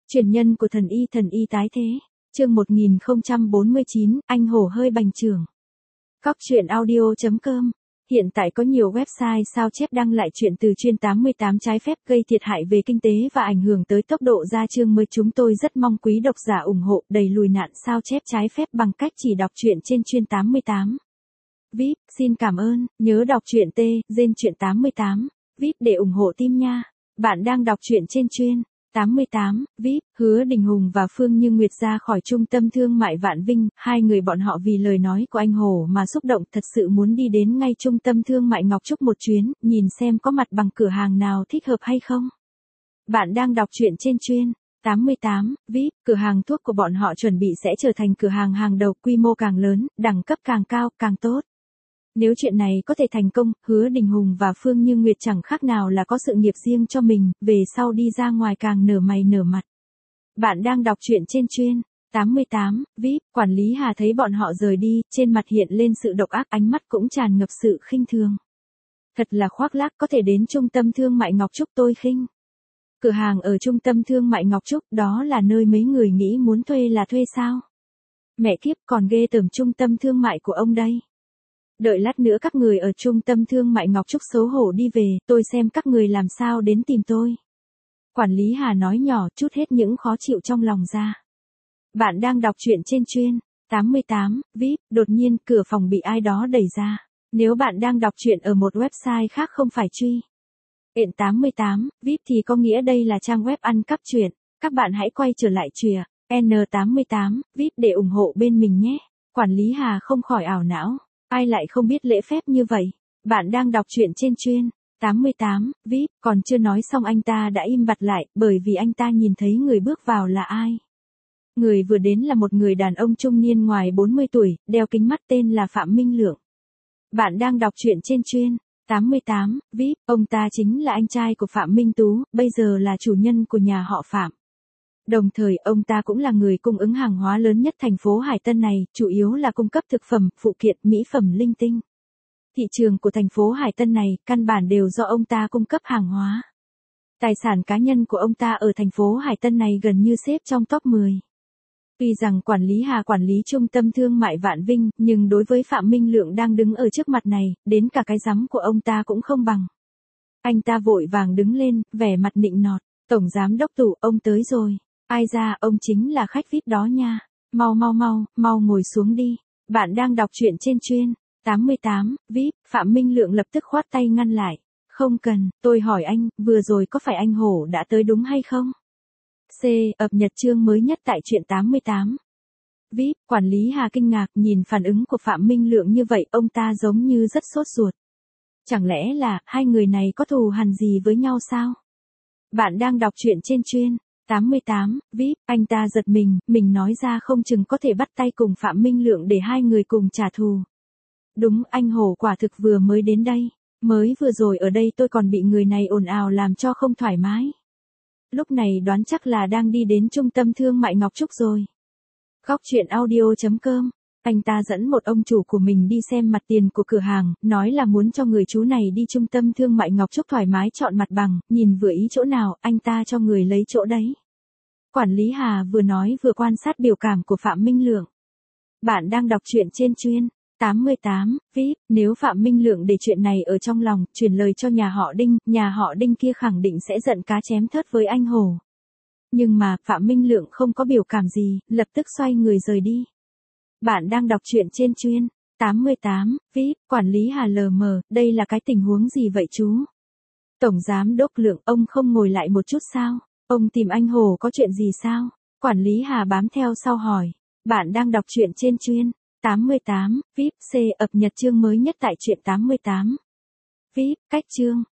Truyền nhân của thần y tái thế. Chương 1049, anh hổ hơi bành trưởng. Cóc truyện audio.com. Hiện tại có nhiều website sao chép đăng lại chuyện từ chuyên 88 trái phép gây thiệt hại về kinh tế và ảnh hưởng tới tốc độ ra chương mới. Chúng tôi rất mong quý độc giả ủng hộ đẩy lùi nạn sao chép trái phép bằng cách chỉ đọc truyện trên chuyên 88. VIP, xin cảm ơn, nhớ đọc truyện trên truyện 88. VIP để ủng hộ team nha. Bạn đang đọc truyện trên chuyên 88, VIP, Hứa Đình Hùng và Phương Như Nguyệt ra khỏi trung tâm thương mại Vạn Vinh, hai người bọn họ vì lời nói của anh Hổ mà xúc động thật sự muốn đi đến ngay trung tâm thương mại Ngọc Trúc một chuyến, nhìn xem có mặt bằng cửa hàng nào thích hợp hay không. Bạn đang đọc truyện trên chuyên 88, VIP, cửa hàng thuốc của bọn họ chuẩn bị sẽ trở thành cửa hàng hàng đầu, quy mô càng lớn, đẳng cấp càng cao, càng tốt. Nếu chuyện này có thể thành công, Hứa Đình Hùng và Phương Như Nguyệt chẳng khác nào là có sự nghiệp riêng cho mình, về sau đi ra ngoài càng nở mày nở mặt. Bạn đang đọc truyện trên chuyên 88, VIP, quản lý Hà thấy bọn họ rời đi, trên mặt hiện lên sự độc ác, ánh mắt cũng tràn ngập sự khinh thường. Thật là khoác lác, có thể đến trung tâm thương mại Ngọc Trúc tôi khinh. Cửa hàng ở trung tâm thương mại Ngọc Trúc, đó là nơi mấy người nghĩ muốn thuê là thuê sao? Mẹ kiếp, còn ghê tởm trung tâm thương mại của ông đây. Đợi lát nữa các người ở trung tâm thương mại Ngọc Trúc xấu hổ đi về, tôi xem các người làm sao đến tìm tôi. Quản lý Hà nói nhỏ, trút hết những khó chịu trong lòng ra. Bạn đang đọc truyện trên chuyên 88, VIP, đột nhiên cửa phòng bị ai đó đẩy ra. Nếu bạn đang đọc truyện ở một website khác không phải truyỆn 88, VIP thì có nghĩa đây là trang web ăn cắp truyện. Các bạn hãy quay trở lại truyện N88, VIP để ủng hộ bên mình nhé. Quản lý Hà không khỏi ảo não. Ai lại không biết lễ phép như vậy? Bạn đang đọc truyện trên chuyên 88, VIP, còn chưa nói xong anh ta đã im bặt lại, bởi vì anh ta nhìn thấy người bước vào là ai. Người vừa đến là một người đàn ông trung niên ngoài 40 tuổi, đeo kính mắt, tên là Phạm Minh Lượng. Bạn đang đọc truyện trên chuyên 88, VIP, ông ta chính là anh trai của Phạm Minh Tú, bây giờ là chủ nhân của nhà họ Phạm. Đồng thời, ông ta cũng là người cung ứng hàng hóa lớn nhất thành phố Hải Tân này, chủ yếu là cung cấp thực phẩm, phụ kiện, mỹ phẩm linh tinh. Thị trường của thành phố Hải Tân này, căn bản đều do ông ta cung cấp hàng hóa. Tài sản cá nhân của ông ta ở thành phố Hải Tân này gần như xếp trong top 10. Tuy rằng quản lý Hà quản lý trung tâm thương mại Vạn Vinh, nhưng đối với Phạm Minh Lượng đang đứng ở trước mặt này, đến cả cái rắm của ông ta cũng không bằng. Anh ta vội vàng đứng lên, vẻ mặt nịnh nọt, tổng giám đốc Tủ, ông tới rồi. Ai ra, ông chính là khách VIP đó nha. Mau ngồi xuống đi. Bạn đang đọc truyện trên chuyên 88, VIP, Phạm Minh Lượng lập tức khoát tay ngăn lại. Không cần, tôi hỏi anh, vừa rồi có phải anh Hổ đã tới đúng hay không? Ập nhật chương mới nhất tại truyện 88. VIP, quản lý Hà kinh ngạc nhìn phản ứng của Phạm Minh Lượng như vậy, ông ta giống như rất sốt ruột. Chẳng lẽ là, hai người này có thù hằn gì với nhau sao? Bạn đang đọc truyện trên chuyên 88, VIP, anh ta giật mình nói ra không chừng có thể bắt tay cùng Phạm Minh Lượng để hai người cùng trả thù. Đúng, anh Hổ quả thực vừa mới đến đây. Mới vừa rồi ở đây tôi còn bị người này ồn ào làm cho không thoải mái. Lúc này đoán chắc là đang đi đến trung tâm thương mại Ngọc Trúc rồi. Cóc truyện audio.com. Anh ta dẫn một ông chủ của mình đi xem mặt tiền của cửa hàng, nói là muốn cho người chú này đi trung tâm thương mại Ngọc Trúc thoải mái chọn mặt bằng, nhìn vừa ý chỗ nào, anh ta cho người lấy chỗ đấy. Quản lý Hà vừa nói vừa quan sát biểu cảm của Phạm Minh Lượng. Bạn đang đọc truyện trên chuyên 88, VIP, nếu Phạm Minh Lượng để chuyện này ở trong lòng, truyền lời cho nhà họ Đinh kia khẳng định sẽ giận cá chém thớt với anh Hổ. Nhưng mà, Phạm Minh Lượng không có biểu cảm gì, lập tức xoay người rời đi. Bạn đang đọc truyện trên chuyên 88, VIP, quản lý Hà lờ mờ, đây là cái tình huống gì vậy chú? Tổng giám đốc Lượng, ông không ngồi lại một chút sao? Ông tìm anh Hồ có chuyện gì sao? Quản lý Hà bám theo sau hỏi. Bạn đang đọc truyện trên chuyên 88, VIP, ập nhật chương mới nhất tại truyện 88. VIP, cách chương